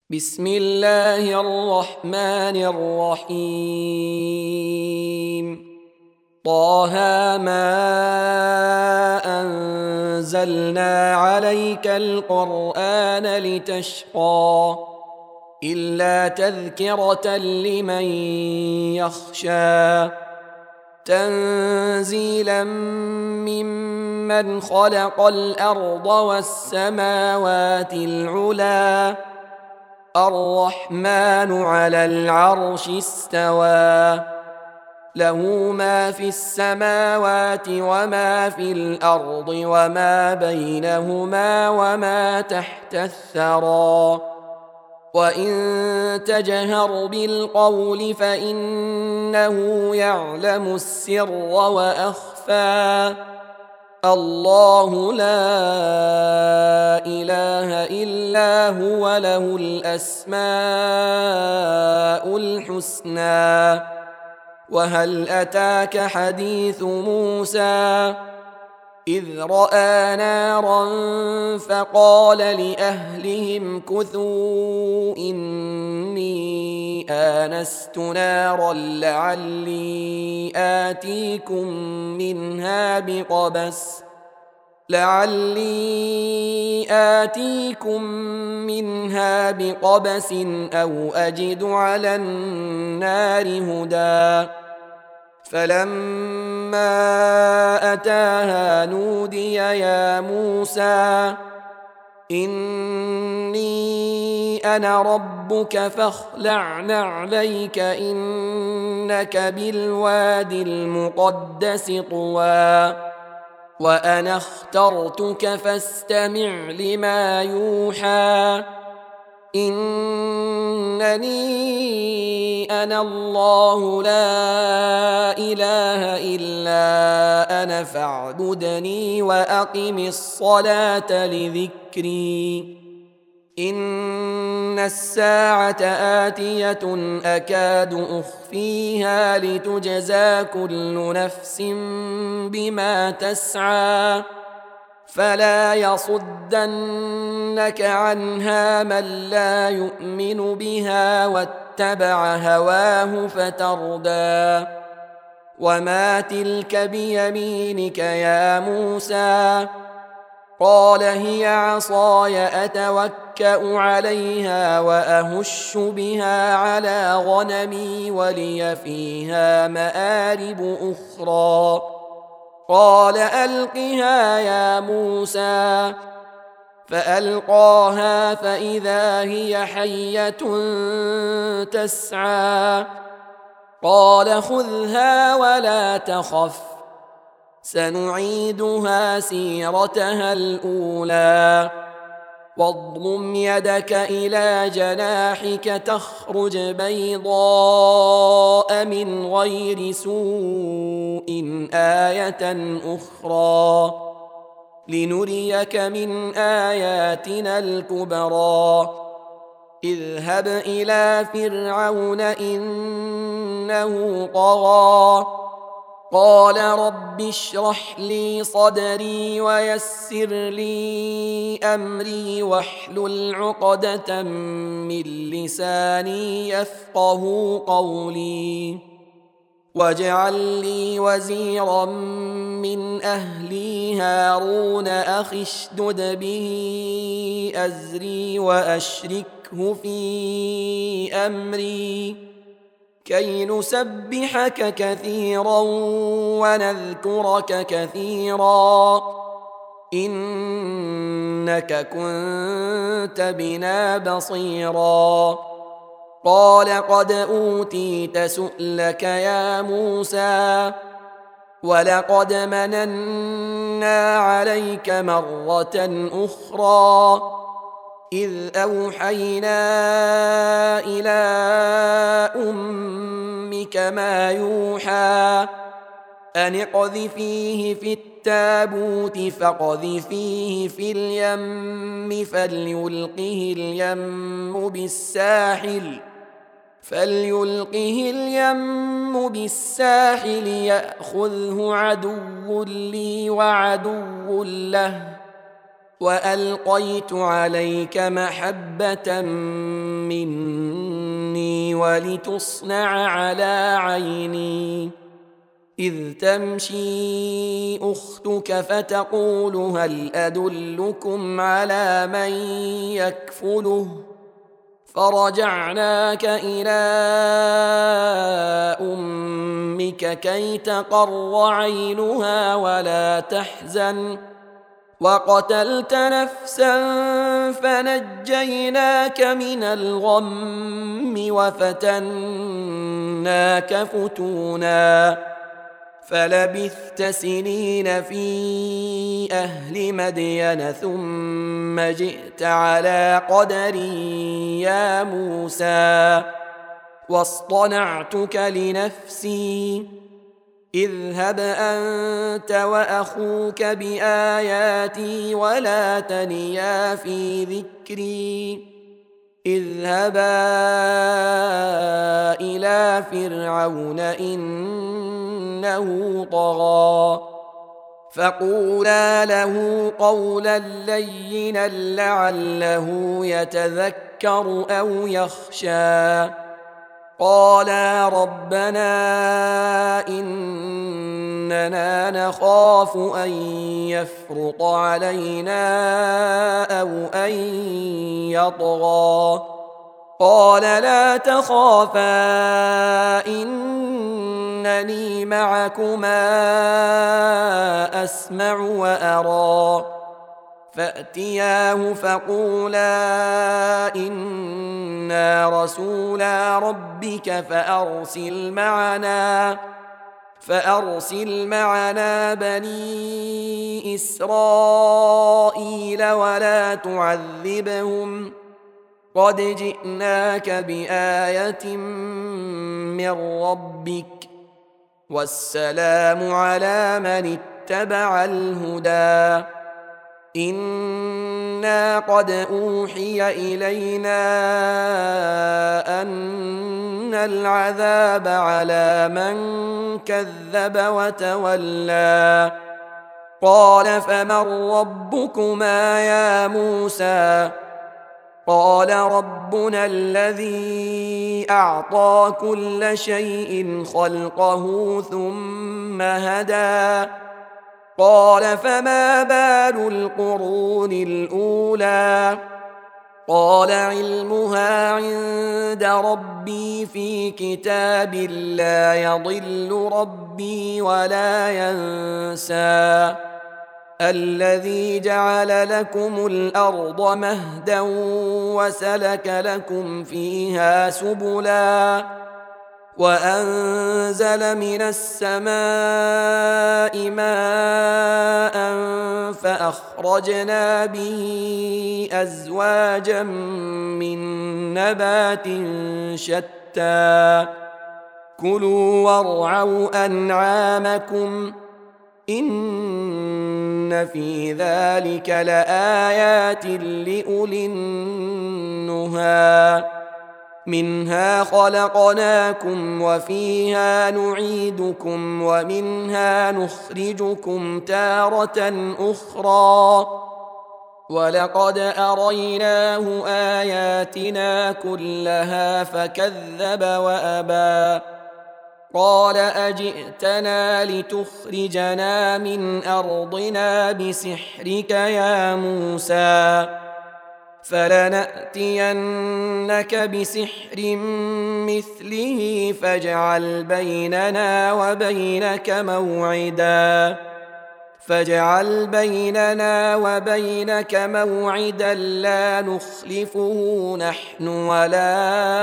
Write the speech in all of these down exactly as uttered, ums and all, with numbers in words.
بسم الله الرحمن الرحيم. طه ما أنزلنا عليك القرآن لتشقى إلا تذكرة لمن يخشى تنزيلا ممن خلق الأرض والسماوات العلى الرحمن على العرش استوى له ما في السماوات وما في الأرض وما بينهما وما تحت الثرى وإن تجهر بالقول فإنه يعلم السر وأخفى الله لا إله إلا هو له الأسماء الحسنى. وهل أتاك حديث موسى إذ رأى نارا فقال لأهلهم كثوا إني آنست نارا لعلي آتيكم منها بقبس لعلي آتيكم منها بقبس أو أجد على النار هدى فلما أتاها نودي يا موسى إني أنا ربك فاخلع نعليك إنك بالوادي المقدس طوى وأنا اخترتك فاستمع لما يوحى إنني أنا الله لا إله إلا أنا فاعبدني وأقم الصلاة لذكري إن الساعة آتية أكاد أخفيها لتجزى كل نفس بما تسعى فلا يصدنك عنها من لا يؤمن بها واتبع هواه فتردى وما تلك بيمينك يا موسى قال هي عصاي أتوكأ عليها وأهش بها على غنمي ولي فيها مآرب أخرى قال ألقها يا موسى فألقاها فإذا هي حية تسعى قال خذها ولا تخف سنعيدها سيرتها الأولى واضمم يدك إلى جناحك تخرج بيضاء من غير سوء آية أخرى لنريك من آياتنا الكبرى اذهب إلى فرعون إنه طغى قال رب اشرح لي صدري ويسر لي أمري واحلل عقدة من لساني يفقه قولي واجعل لي وزيرا من أهلي هارون أخي اشدد به أزري وأشركه في أمري كي نسبحك كثيرا ونذكرك كثيرا إنك كنت بنا بصيرا قال قد أوتيت سؤلك يا موسى ولقد مننا عليك مرة أخرى إذ أوحينا إلى أمك ما يوحى أن اقذفيه في التابوت فاقذفيه في اليم فليلقه اليم بالساحل فليلقه اليم بالساحل يأخذه عدو لي وعدو له وألقيت عليك محبة مني ولتصنع على عيني إذ تمشي أختك فتقول هل أدلكم على من يكفله فرجعناك إلى أمك كي تقر عينها ولا تحزن وقتلت نفسا فنجيناك من الغم وفتناك فتونا فلبثت سنين في أهل مدين ثم جئت على قدري يا موسى واصطنعتك لنفسي اذهب أنت وأخوك بآياتي ولا تنيا في ذكري اذهبا إلى فرعون إنه طغى فقولا له قولا لينا لعله يتذكر أو يخشى قالا ربنا إننا نخاف أن يفرط علينا أو أن يطغى قال لا تخافا إنني معكما أسمع وأرى فأتياه فقولا إنا رسولا ربك فأرسل معنا فأرسل معنا بني إسرائيل ولا تعذبهم قد جئناك بآية من ربك والسلام على من اتبع الهدى إنا قد أوحي إلينا أن العذاب على من كذب وتولى قال فمن ربكما يا موسى قال ربنا الذي أعطى كل شيء خلقه ثم هدى قال فما بال القرون الأولى قال علمها عند ربي في كتاب لا يضل ربي ولا ينسى الذي جعل لكم الأرض مهدا وسلك لكم فيها سبلا وأنزل من السماء ماء فأخرجنا به أزواجا من نبات شتى كلوا وارعوا أنعامكم إن في ذلك لآيات لأولي النهى منها خلقناكم وفيها نعيدكم ومنها نخرجكم تارة أخرى ولقد أريناه آياتنا كلها فكذب وأبى قال أجئتنا لتخرجنا من أرضنا بسحرك يا موسى فلنأتينك بسحر مثله فاجعل بيننا وبينك موعدا فاجعل بيننا وبينك موعدا لا نخلفه نحن ولا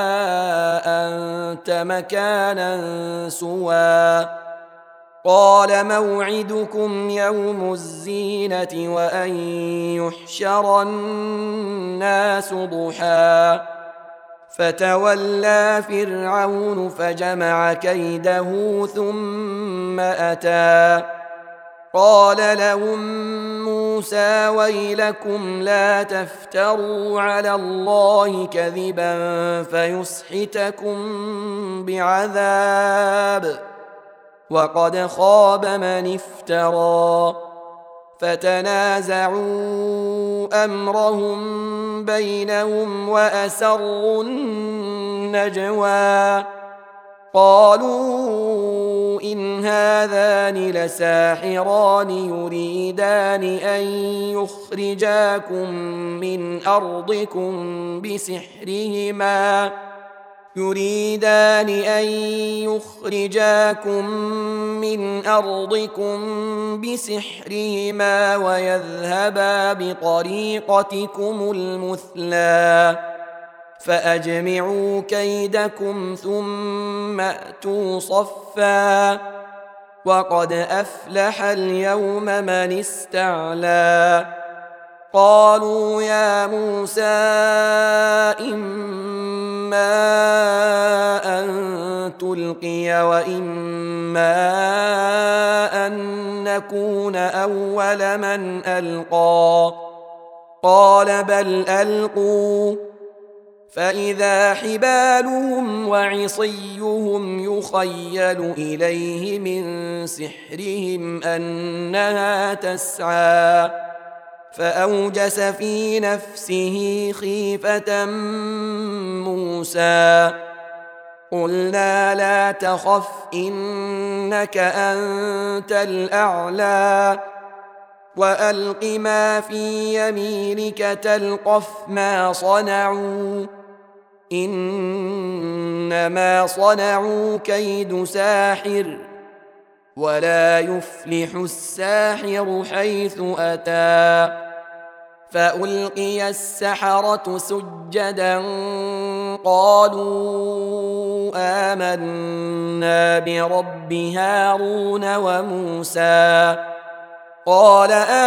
أنت مكانا سوى قال موعدكم يوم الزينة وأن يحشر الناس ضحى فتولى فرعون فجمع كيده ثم أتى قال لهم موسى ويلكم لا تفتروا على الله كذبا فيسحتكم بعذاب وقد خاب من افترى فتنازعوا أمرهم بينهم وأسروا النجوى قالوا إن هذان لساحران يريدان أن يخرجاكم من أرضكم بسحرهما يريدان أن يخرجاكم من أرضكم بسحرهما ويذهبا بطريقتكم المثلى فأجمعوا كيدكم ثم أتوا صفا وقد أفلح اليوم من استعلى قالوا يا موسى إما أن تلقي وإما أن نكون أول من ألقى قال بل ألقوا فإذا حبالهم وعصيهم يخيل إليه من سحرهم أنها تسعى فأوجس في نفسه خيفة موسى قلنا لا تخف إنك أنت الأعلى وألق ما في يمينك تلقف ما صنعوا إنما صنعوا كيد ساحر ولا يفلح الساحر حيث أتى فألقي السحرة سجدا قالوا آمنا برب هارون وموسى قال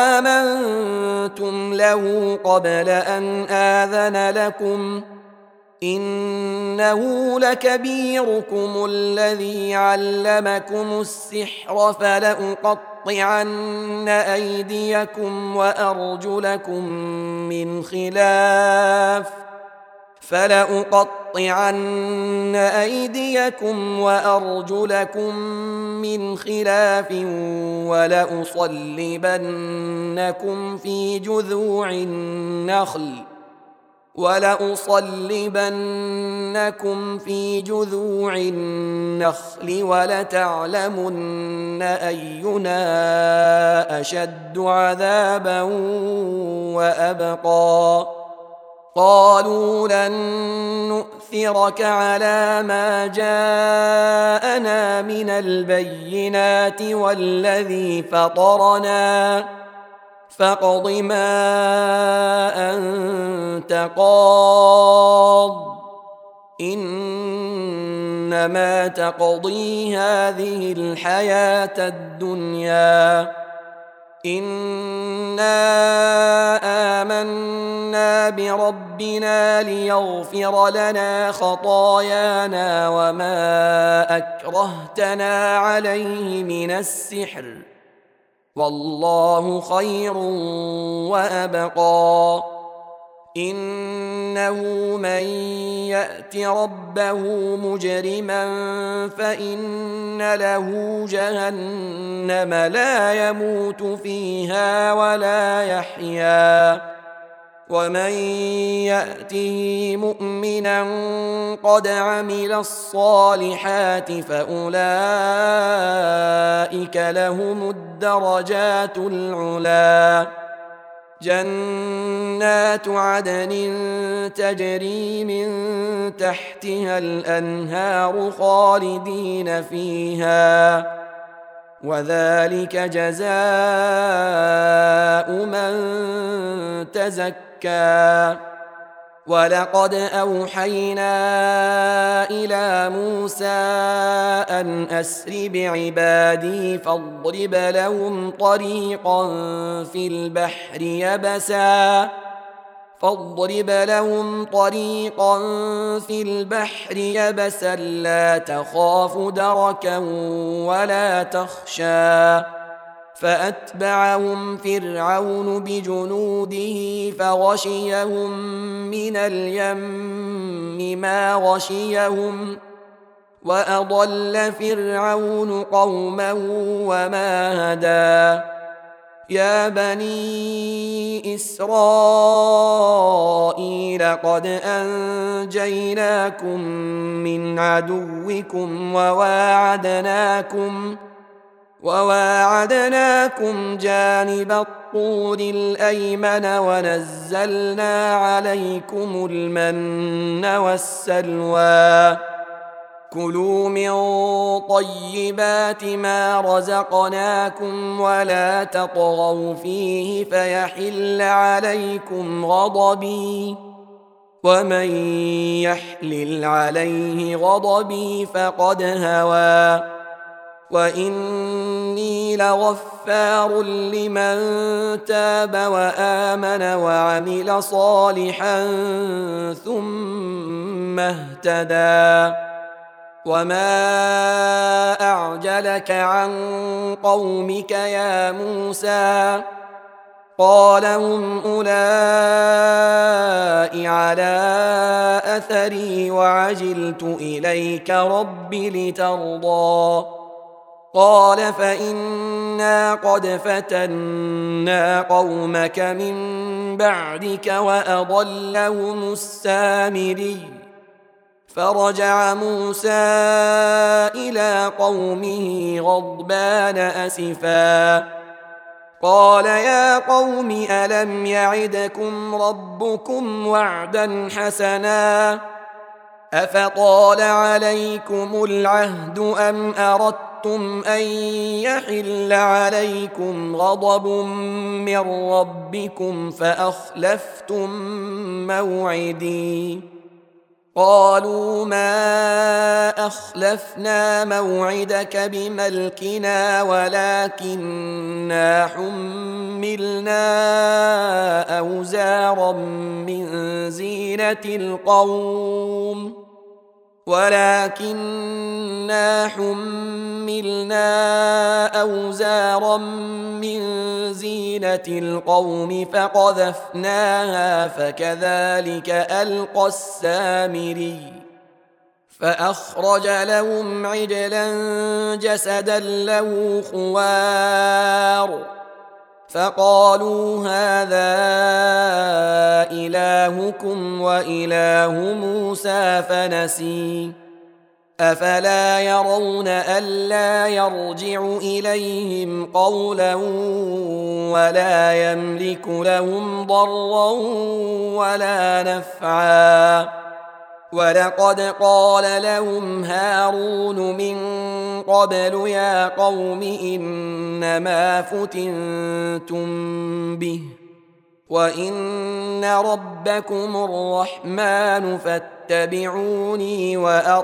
آمنتم له قبل أن آذن لكم إنه لكبيركم الذي علمكم السحر فلأقطعن أيديكم وأرجلكم من خلاف فلأقطعن أيديكم وأرجلكم من خلاف ولأصلبنكم في جذوع النخل ولأصلبنكم في جذوع النخل ولتعلمن أينا أشد عذابا وأبقى قالوا لن نؤثرك على ما جاءنا من البينات والذي فطرنا فاقض ما أنت قاض إنما تقضي هذه الحياة الدنيا إنا آمنا بربنا ليغفر لنا خطايانا وما أكرهتنا عليه من السحر والله خير وأبقى إنه من يأت ربه مجرما فإن له جهنم لا يموت فيها ولا يحيا ومن يأته مؤمنا قد عمل الصالحات فأولئك لهم الدرجات العلى جنات عدن تجري من تحتها الأنهار خالدين فيها وذلك جزاء من تزكى ولقد أوحينا إلى موسى أن أسر بعبادي فاضرب لهم طريقا في البحر يبسا فاضرب لهم طريقا في البحر يبسا لا تخاف دركا ولا تخشى فأتبعهم فرعون بجنوده فغشيهم من اليم ما غشيهم وأضل فرعون قومه وما هدى يا بني إسرائيل قد أنجيناكم من عدوكم وواعدناكم وواعدناكم جانب الطور الأيمن ونزلنا عليكم المن والسلوى كلوا من طيبات ما رزقناكم ولا تطغوا فيه فيحل عليكم غضبي ومن يحلل عليه غضبي فقد هوى وإني لغفار لمن تاب وآمن وعمل صالحا ثم اهتدى وما أعجلك عن قومك يا موسى قال هم أولئك على أثري وعجلت إليك رب لترضى قال فإنا قد فتنا قومك من بعدك وأضلهم السامري فرجع موسى إلى قومه غضبان أسفا قال يا قوم ألم يعدكم ربكم وعدا حسنا أفطال عليكم العهد أم أردتم أن يحل عليكم غضب من ربكم فأخلفتم موعدي قالوا ما أخلفنا موعدك بملكنا ولكننا حملنا أوزارا من زينة القوم ولكننا حملنا أوزارا من زينة القوم فقذفناها فكذلك ألقى السامري فأخرج لهم عجلا جسدا له خوار فقالوا هذا إلهكم وإله موسى فنسي أفلا يرون ألا يرجع إليهم قولا ولا يملك لهم ضرا ولا نفعا ولقد قال لهم هارون من قبل يا قوم إنما فتنتم به وإن ربكم الرحمن فاتبعوني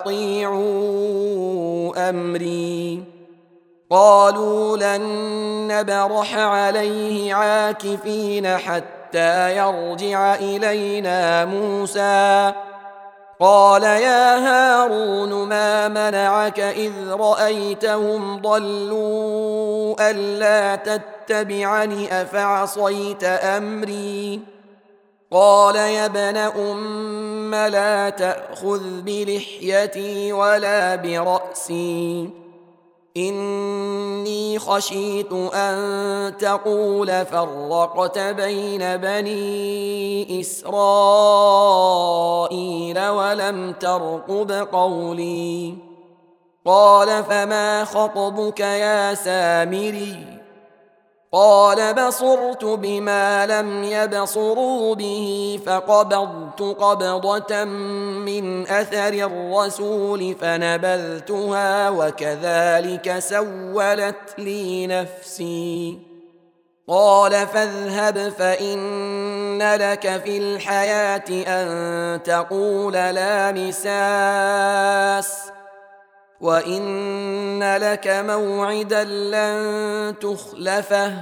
وأطيعوا أمري قالوا لن نبرح عليه عاكفين حتى يرجع إلينا موسى قال يا هارون ما منعك إذ رأيتهم ضلوا ألا تتبعني أفعصيت أمري قال يا ابن أم لا تأخذ بلحيتي ولا برأسي إني خشيت أن تقول فرقت بين بني إسرائيل ولم ترقب قولي قال فما خطبك يا سامري قال بصرت بما لم يبصروا به فقبضت قبضة من أثر الرسول فنبذتها وكذلك سولت لي نفسي قال فاذهب فإن لك في الحياة أن تقول لا مساس وإن لك موعدا لن تخلفه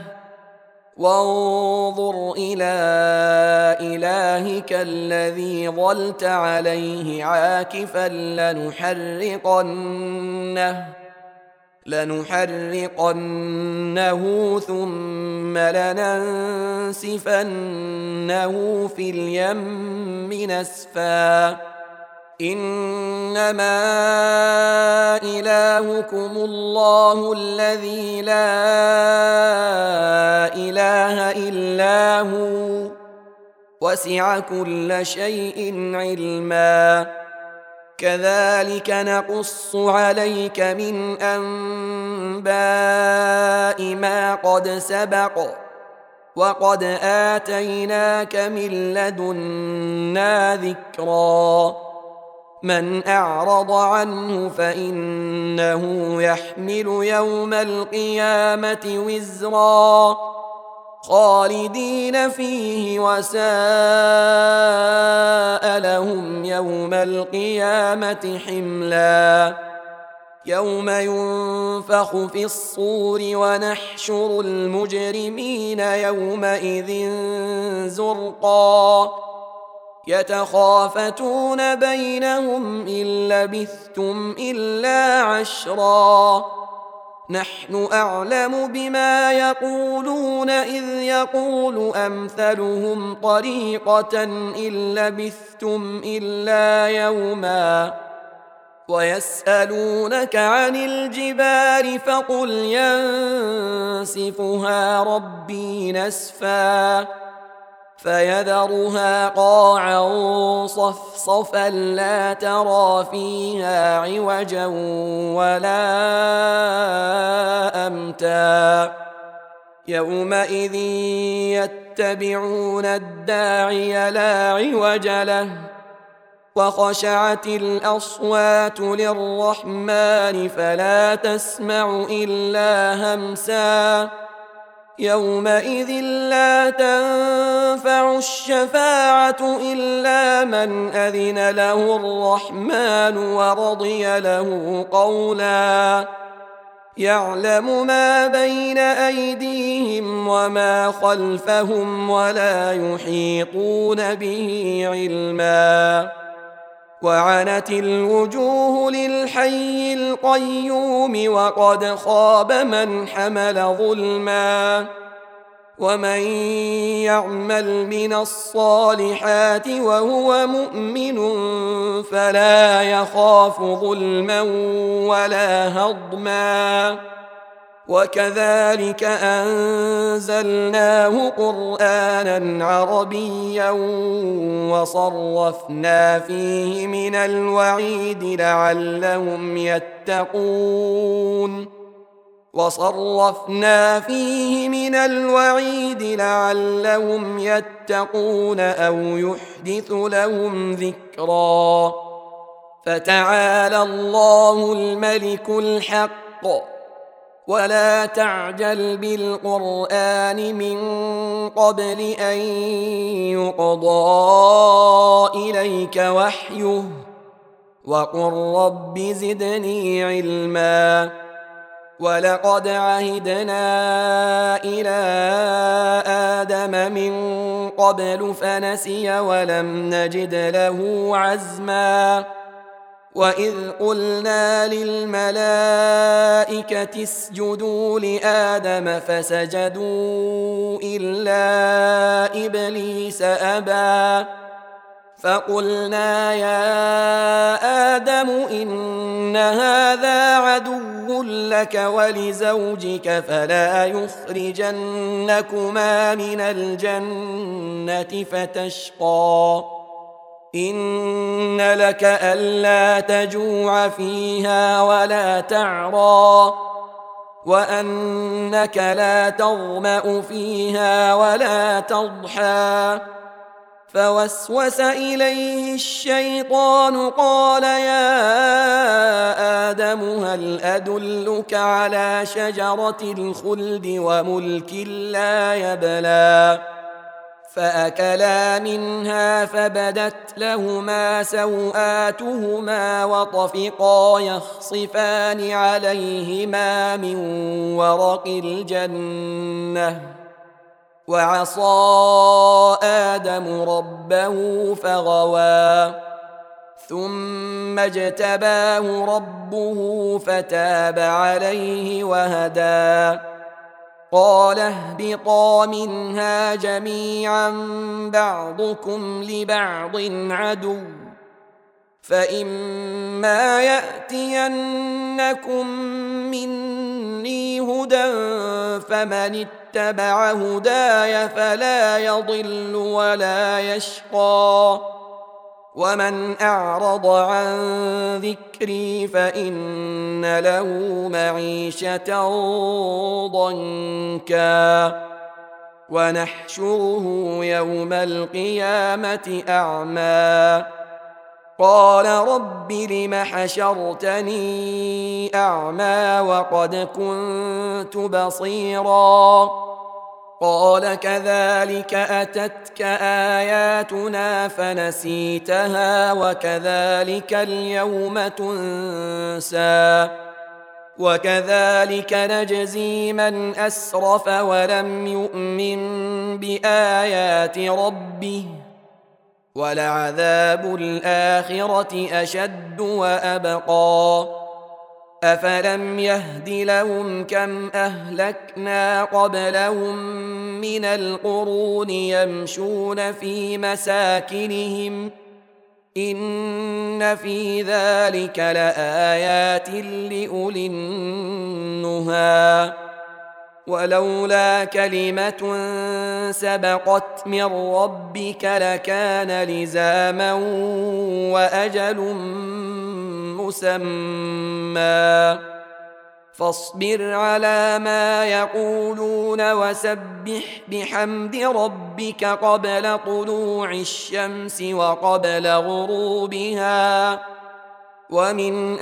وانظر إلى إلهك الذي ظلت عليه عاكفا لنحرقنه لنحرقنه ثم لننسفنه في اليم نسفا إن إنما إلهكم الله الذي لا إله إلا هو وسع كل شيء علما كذلك نقص عليك من أنباء ما قد سبق وقد آتيناك من لدنا ذكرا من أعرض عنه فإنه يحمل يوم القيامة وزرا خالدين فيه وساء لهم يوم القيامة حملا يوم ينفخ في الصور ونحشر المجرمين يومئذ زرقا يتخافتون بينهم إن لبثتم إلا عشرا نحن أعلم بما يقولون إذ يقول أمثلهم طريقة إن لبثتم إلا يوما ويسألونك عن الجبال فقل ينسفها ربي نسفا فيذرها قاعا صفصفا لا ترى فيها عوجا ولا أمتا يومئذ يتبعون الداعي لا عوج له وخشعت الأصوات للرحمن فلا تسمع إلا همسا يومئذ لا تنفع الشفاعة إلا من أذن له الرحمن ورضي له قولا يعلم ما بين أيديهم وما خلفهم ولا يحيطون به علما وعنت الوجوه للحي القيوم وقد خاب من حمل ظلما ومن يعمل من الصالحات وهو مؤمن فلا يخاف ظلما ولا هضما وكذلك أنزلناه قرآنا عربيا وصرفنا فيه من الوعيد لعلهم يتقون وصرفنا فيه من الوعيد لعلهم يتقون أو يحدث لهم ذكرا فتعالى الله الملك الحق ولا تعجل بالقرآن من قبل أن يقضى إليك وحيه وقل رب زدني علما ولقد عهدنا إلى آدم من قبل فنسي ولم نجد له عزما وإذ قلنا للملائكة اسجدوا لآدم فسجدوا إلا إبليس أبى فقلنا يا آدم إن هذا عدو لك ولزوجك فلا يخرجنكما من الجنة فتشقى إن لك ألا تجوع فيها ولا تعرى وأنك لا تظمأ فيها ولا تضحى فوسوس إليه الشيطان قال يا آدم هل أدلك على شجرة الخلد وملك لا يبلى فأكلا منها فبدت لهما سوآتهما وطفقا يخصفان عليهما من ورق الجنة وعصى آدم ربه فغوى ثم اجتباه ربه فتاب عليه وهدى قال اهبطا منها جميعا بعضكم لبعض عدو فإما يأتينكم مني هدى فمن اتبع هداي فلا يضل ولا يشقى ومن أعرض عن ذكري فإن له معيشة ضنكا ونحشره يوم القيامة أعمى قال رب لم حشرتني أعمى وقد كنت بصيرا قال كذلك أتتك آياتنا فنسيتها وكذلك اليوم تنسى وكذلك نجزي من أسرف ولم يؤمن بآيات ربه ولعذاب الآخرة أشد وأبقى أفلم يهد لهم كم أهلكنا قبلهم من القرون يمشون في مساكنهم إن في ذلك لآيات لأولي النهى ولولا كلمة سبقت من ربك لكان لزاما وأجل مسمى فاصبر على ما يقولون وسبح بحمد ربك قبل طلوع الشمس وقبل غروبها ومن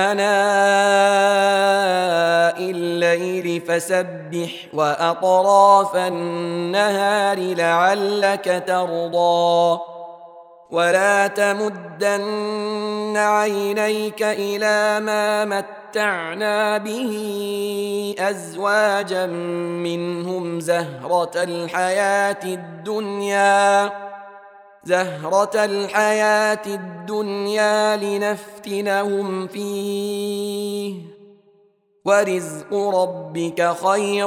آناء الليل فسبح وأطراف النهار لعلك ترضى ولا تمدن عينيك إلى ما متعنا به أزواجا منهم زهرة الحياة الدنيا زهرة الحياة الدنيا لنفتنهم فيه ورزق ربك خير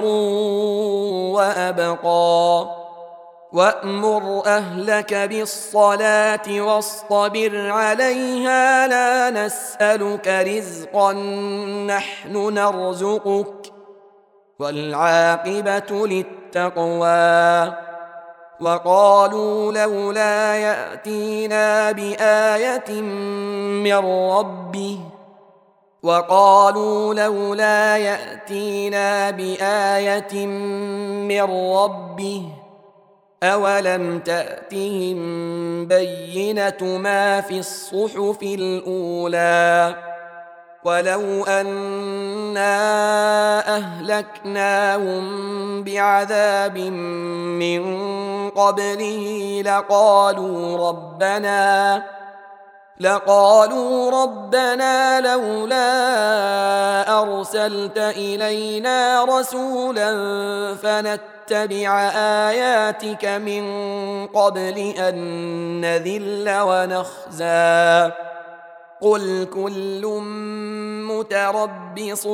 وأبقى وأمر أهلك بالصلاة واصطبر عليها لا نسألك رزقا نحن نرزقك والعاقبة للتقوى وقالوا لولا يأتينا بآية من ربه وقالوا لولا يأتينا بآية من ربه أولم تأتهم بينة ما في الصحف الأولى ولو أنا أهلكناهم بعذاب من قبله لقالوا ربنا لقالوا ربنا لولا أرسلت إلينا رسولا فنتبع آياتك من قبل أن نذل ونخزى قل كل متربص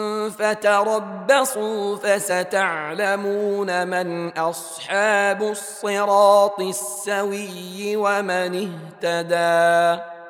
فتربصوا فستعلمون من أصحاب الصراط السوي ومن اهتدى.